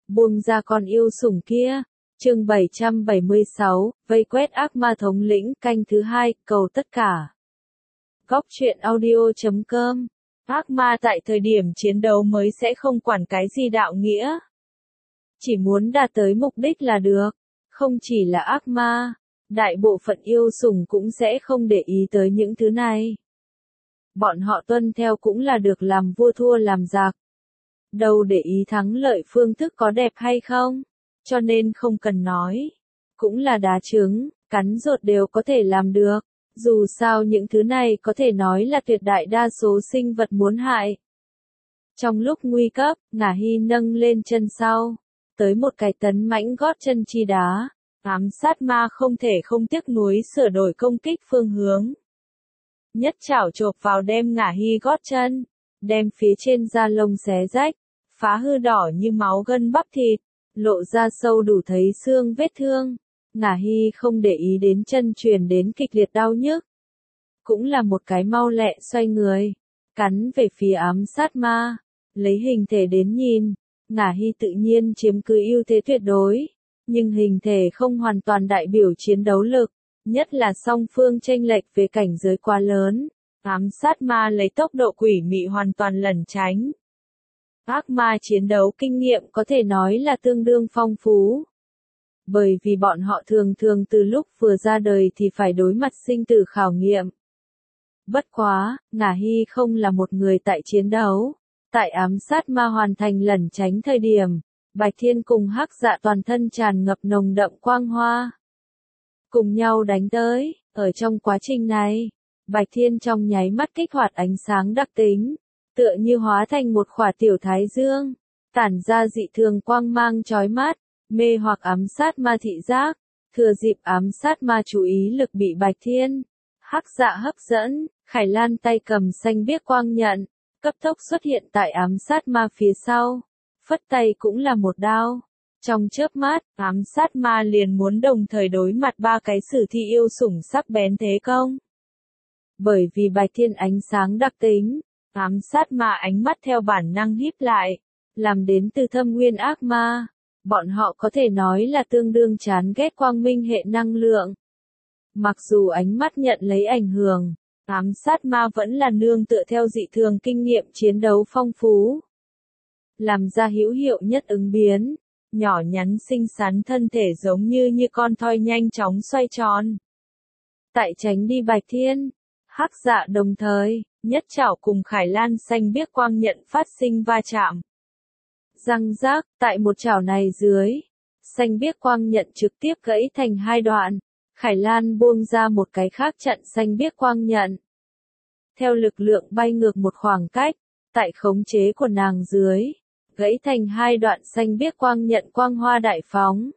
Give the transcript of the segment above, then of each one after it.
buông ra con yêu sủng kia. Chương 776, vây quét ác ma thống lĩnh, canh thứ 2, cầu tất cả. Góc truyện audio.com. Ác ma tại thời điểm chiến đấu mới sẽ không quản cái gì đạo nghĩa. Chỉ muốn đạt tới mục đích là được. Không chỉ là ác ma, đại bộ phận yêu sủng cũng sẽ không để ý tới những thứ này. Bọn họ tuân theo cũng là được, làm vua thua làm giặc. Đâu để ý thắng lợi phương thức có đẹp hay không. Cho nên không cần nói. Cũng là đá trứng, cắn ruột đều có thể làm được. Dù sao những thứ này có thể nói là tuyệt đại đa số sinh vật muốn hại. Trong lúc nguy cấp, Ngả Hy nâng lên chân sau. Tới một cái tấn mãnh gót chân chi đá. Ám sát ma không thể không tiếc nuối sửa đổi công kích phương hướng. Nhất chảo chộp vào đem Ngả Hy gót chân. Đem phía trên da lông xé rách. Phá hư đỏ như máu gân bắp thịt. Lộ ra sâu đủ thấy xương vết thương. Ngả Hy không để ý đến chân truyền đến kịch liệt đau nhức. Cũng là một cái mau lẹ xoay người. Cắn về phía ám sát ma. Lấy hình thể đến nhìn. Ngả Hy tự nhiên chiếm cứ ưu thế tuyệt đối. Nhưng hình thể không hoàn toàn đại biểu chiến đấu lực. Nhất là song phương chênh lệch về cảnh giới quá lớn. Ám sát ma lấy tốc độ quỷ mị hoàn toàn lẩn tránh. Ác ma chiến đấu kinh nghiệm có thể nói là tương đương phong phú. Bởi vì bọn họ thường thường từ lúc vừa ra đời thì phải đối mặt sinh tử khảo nghiệm. Bất quá, Ngả Hy không là một người tại chiến đấu. Tại ám sát ma hoàn thành lẩn tránh thời điểm, Bạch Thiên cùng Hắc Dạ toàn thân tràn ngập nồng đậm quang hoa. Cùng nhau đánh tới, ở trong quá trình này, Bạch Thiên trong nháy mắt kích hoạt ánh sáng đặc tính. Tựa như hóa thành một khỏa tiểu thái dương, tản ra dị thường quang mang chói mắt, mê hoặc ám sát ma thị giác, thừa dịp ám sát ma chú ý lực bị Bạch Thiên, Hắc Dạ hấp dẫn, Khải Lan tay cầm xanh biếc quang nhận, cấp tốc xuất hiện tại ám sát ma phía sau, phất tay cũng là một đao. Trong chớp mắt, ám sát ma liền muốn đồng thời đối mặt ba cái sử thi yêu sủng sắc bén thế công. Bởi vì Bạch Thiên ánh sáng đặc tính, ám sát ma ánh mắt theo bản năng híp lại, làm đến từ thâm nguyên ác ma. Bọn họ có thể nói là tương đương chán ghét quang minh hệ năng lượng. Mặc dù ánh mắt nhận lấy ảnh hưởng, ám sát ma vẫn là nương tựa theo dị thường kinh nghiệm chiến đấu phong phú. Làm ra hữu hiệu nhất ứng biến, nhỏ nhắn xinh xắn thân thể giống như con thoi nhanh chóng xoay tròn. Tại tránh đi Bạch Thiên, Hắc Dạ đồng thời, nhất chảo cùng Khải Lan xanh biếc quang nhận phát sinh va chạm. Răng rác, tại một chảo này dưới, xanh biếc quang nhận trực tiếp gãy thành hai đoạn. Khải Lan buông ra một cái khác chặn xanh biếc quang nhận. Theo lực lượng bay ngược một khoảng cách, tại khống chế của nàng dưới, gãy thành hai đoạn xanh biếc quang nhận quang hoa đại phóng.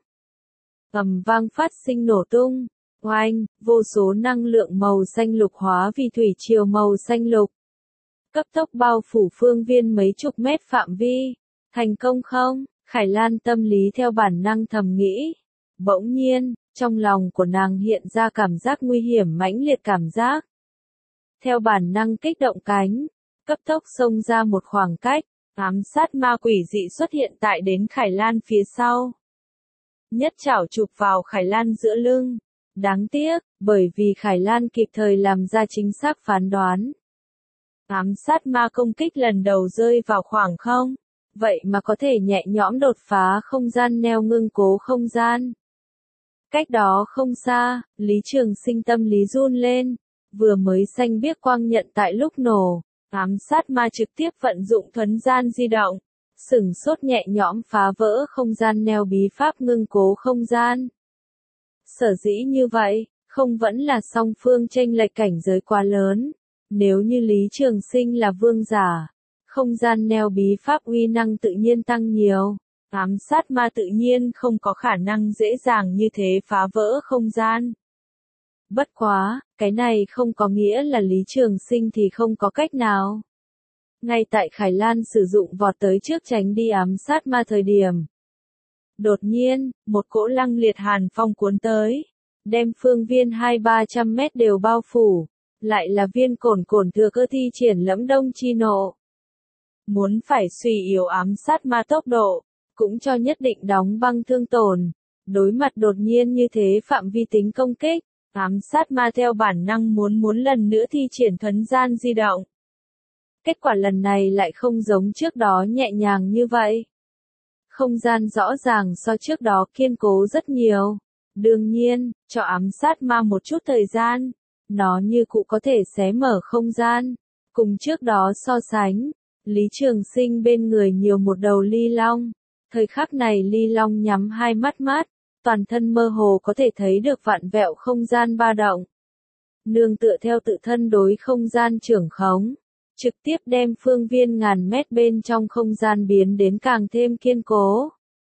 Ầm vang phát sinh nổ tung. Oanh, vô số năng lượng màu xanh lục hóa vì thủy triều màu xanh lục. Cấp tốc bao phủ phương viên mấy chục mét phạm vi. Thành công không? Khải Lan tâm lý theo bản năng thầm nghĩ. Bỗng nhiên, trong lòng của nàng hiện ra cảm giác nguy hiểm mãnh liệt cảm giác. Theo bản năng kích động cánh, cấp tốc xông ra một khoảng cách, ám sát ma quỷ dị xuất hiện tại đến Khải Lan phía sau. Nhất chảo chụp vào Khải Lan giữa lưng. Đáng tiếc, bởi vì Khải Lan kịp thời làm ra chính xác phán đoán. Ám sát ma công kích lần đầu rơi vào khoảng không, vậy mà có thể nhẹ nhõm đột phá không gian neo ngưng cố không gian. Cách đó không xa, Lý Trường Sinh tâm lý run lên, vừa mới xanh biếc quang nhận tại lúc nổ, ám sát ma trực tiếp vận dụng thuấn gian di động, sửng sốt nhẹ nhõm phá vỡ không gian neo bí pháp ngưng cố không gian. Sở dĩ như vậy, không vẫn là song phương chênh lệch cảnh giới quá lớn. Nếu như Lý Trường Sinh là vương giả, không gian neo bí pháp uy năng tự nhiên tăng nhiều. Ám sát ma tự nhiên không có khả năng dễ dàng như thế phá vỡ không gian. Bất quá, cái này không có nghĩa là Lý Trường Sinh thì không có cách nào. Ngay tại Khải Lan sử dụng vọt tới trước tránh đi ám sát ma thời điểm. Đột nhiên, một cỗ lăng liệt hàn phong cuốn tới, đem phương viên 200-300 mét đều bao phủ, lại là viên cổn cổn thừa cơ thi triển lẫm đông chi nộ. Muốn phải suy yếu ám sát ma tốc độ, cũng cho nhất định đóng băng thương tổn. Đối mặt đột nhiên như thế phạm vi tính công kích, ám sát ma theo bản năng muốn lần nữa thi triển thuấn gian di động. Kết quả lần này lại không giống trước đó nhẹ nhàng như vậy. Không gian rõ ràng so trước đó kiên cố rất nhiều. Đương nhiên, cho ám sát ma một chút thời gian, nó như cụ có thể xé mở không gian. Cùng trước đó so sánh, Lý Trường Sinh bên người nhiều một đầu ly long. Thời khắc này ly long nhắm hai mắt, toàn thân mơ hồ có thể thấy được vạn vẹo không gian ba động. Nương tựa theo tự thân đối không gian trưởng khống, trực tiếp đem phương viên ngàn mét bên trong không gian biến đến càng thêm kiên cố.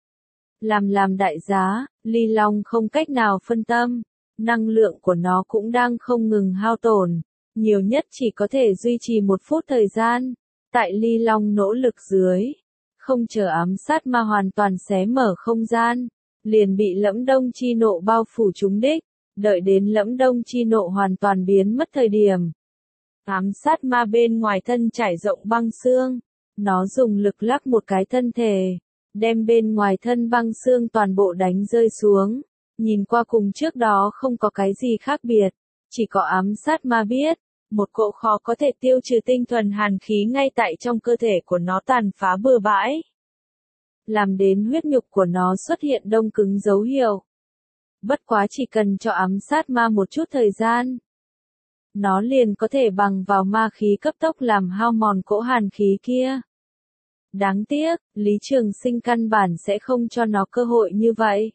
Làm đại giá, ly long không cách nào phân tâm, năng lượng của nó cũng đang không ngừng hao tổn, nhiều nhất chỉ có thể duy trì 1 phút thời gian. Tại ly long nỗ lực dưới, không chờ ám sát ma hoàn toàn xé mở không gian, liền bị Lẫm Đông chi nộ bao phủ trúng đích, đợi đến Lẫm Đông chi nộ hoàn toàn biến mất thời điểm. Ám sát ma bên ngoài thân trải rộng băng xương, nó dùng lực lắc một cái thân thể, đem bên ngoài thân băng xương toàn bộ đánh rơi xuống, nhìn qua cùng trước đó không có cái gì khác biệt, chỉ có ám sát ma biết, một cỗ khó có thể tiêu trừ tinh thuần hàn khí ngay tại trong cơ thể của nó tàn phá bừa bãi. Làm đến huyết nhục của nó xuất hiện đông cứng dấu hiệu. Bất quá chỉ cần cho ám sát ma một chút thời gian, nó liền có thể bằng vào ma khí cấp tốc làm hao mòn cỗ hàn khí kia. Đáng tiếc, Lý Trường Sinh căn bản sẽ không cho nó cơ hội như vậy.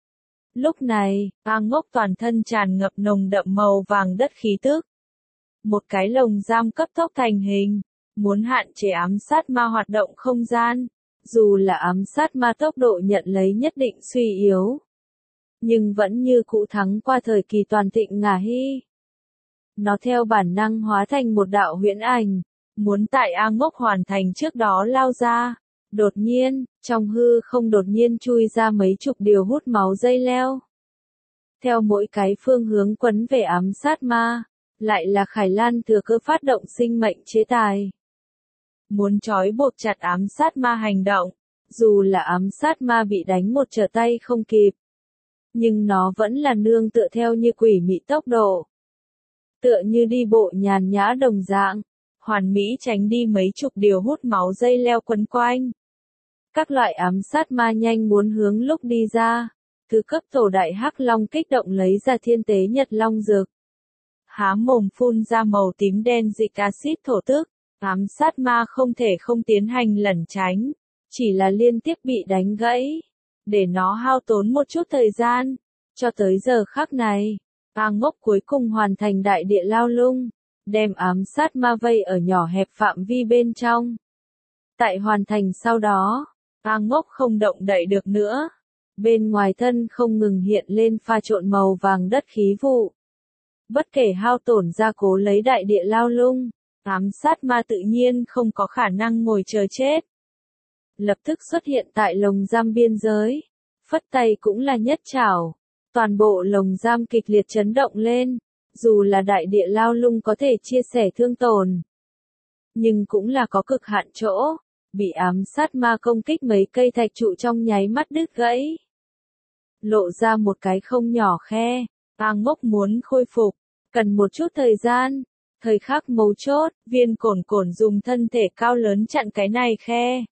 Lúc này, A Ngốc toàn thân tràn ngập nồng đậm màu vàng đất khí tức. Một cái lồng giam cấp tốc thành hình, muốn hạn chế ám sát ma hoạt động không gian. Dù là ám sát ma tốc độ nhận lấy nhất định suy yếu, nhưng vẫn như cũ thắng qua thời kỳ toàn thịnh Ngà Hy. Nó theo bản năng hóa thành một đạo huyễn ảnh, muốn tại A Ngốc hoàn thành trước đó lao ra. Đột nhiên, trong hư không đột nhiên chui ra mấy chục điều hút máu dây leo. Theo mỗi cái phương hướng quấn về ám sát ma, lại là Khải Lan thừa cơ phát động sinh mệnh chế tài. Muốn trói buộc chặt ám sát ma hành động, dù là ám sát ma bị đánh một trở tay không kịp. Nhưng nó vẫn là nương tựa theo như quỷ mị tốc độ. Tựa như đi bộ nhàn nhã đồng dạng, hoàn mỹ tránh đi mấy chục điều hút máu dây leo quấn quanh. Các loại ám sát ma nhanh muốn hướng lúc đi ra, thứ cấp tổ đại hắc long kích động lấy ra thiên tế nhật long dược. Há mồm phun ra màu tím đen dịch axit thổ tức. Ám sát ma không thể không tiến hành lẩn tránh, chỉ là liên tiếp bị đánh gãy, để nó hao tốn một chút thời gian. Cho tới giờ khắc này, A Ngốc cuối cùng hoàn thành đại địa lao lung, đem ám sát ma vây ở nhỏ hẹp phạm vi bên trong. Tại hoàn thành sau đó, A Ngốc không động đậy được nữa. Bên ngoài thân không ngừng hiện lên pha trộn màu vàng đất khí vụ. Bất kể hao tổn gia cố lấy đại địa lao lung, ám sát ma tự nhiên không có khả năng ngồi chờ chết. Lập tức xuất hiện tại lồng giam biên giới. Phất tay cũng là nhất trảo. Toàn bộ lồng giam kịch liệt chấn động lên. Dù là đại địa lao lung có thể chia sẻ thương tổn, nhưng cũng là có cực hạn chỗ. Bị ám sát ma công kích mấy cây thạch trụ trong nháy mắt đứt gãy. Lộ ra một cái không nhỏ khe. A Ngốc muốn khôi phục, cần một chút thời gian. Thời khắc mấu chốt, viên cổn cổn dùng thân thể cao lớn chặn cái này khe.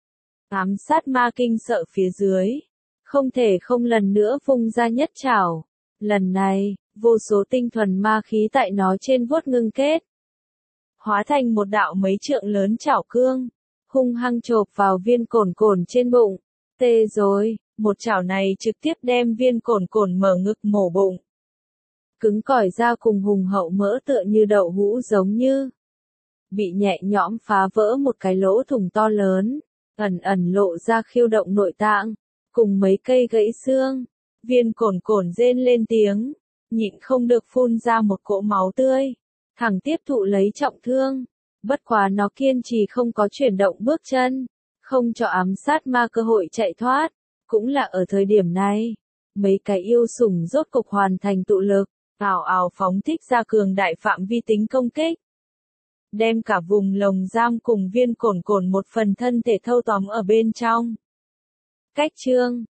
Ám sát ma kinh sợ phía dưới, không thể không lần nữa vung ra nhất trảo. Lần này, vô số tinh thuần ma khí tại nó trên vuốt ngưng kết, hóa thành một đạo mấy trượng lớn chảo cương, hung hăng chộp vào viên cổn cổn trên bụng. Tê rồi, một chảo này trực tiếp đem viên cổn cổn mở ngực mổ bụng. Cứng cỏi da cùng hùng hậu mỡ tựa như đậu hũ giống như bị nhẹ nhõm phá vỡ một cái lỗ thủng to lớn, ẩn ẩn lộ ra khiêu động nội tạng, cùng mấy cây gãy xương. Viên cổn cổn rên lên tiếng, nhịn không được phun ra một cỗ máu tươi, thẳng tiếp thụ lấy trọng thương. Bất quá nó kiên trì không có chuyển động bước chân, không cho ám sát ma cơ hội chạy thoát. Cũng là ở thời điểm này, mấy cái yêu sủng rốt cục hoàn thành tụ lực, ào ào phóng thích ra cường đại phạm vi tính công kích. Đem cả vùng lồng giam cùng viên cổn cổn một phần thân thể thâu tóm ở bên trong. Cách chương